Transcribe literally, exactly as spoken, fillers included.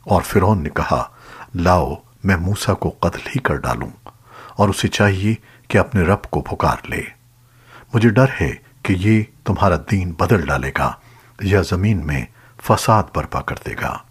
और फिरौन ने कहा, लाओ मैं मूसा को कत्ल ही कर डालूं, और उसे चाहिए कि अपने रब को पुकार ले। मुझे डर है कि ये तुम्हारा दीन बदल डालेगा या जमीन में फसाद बर्पा कर देगा।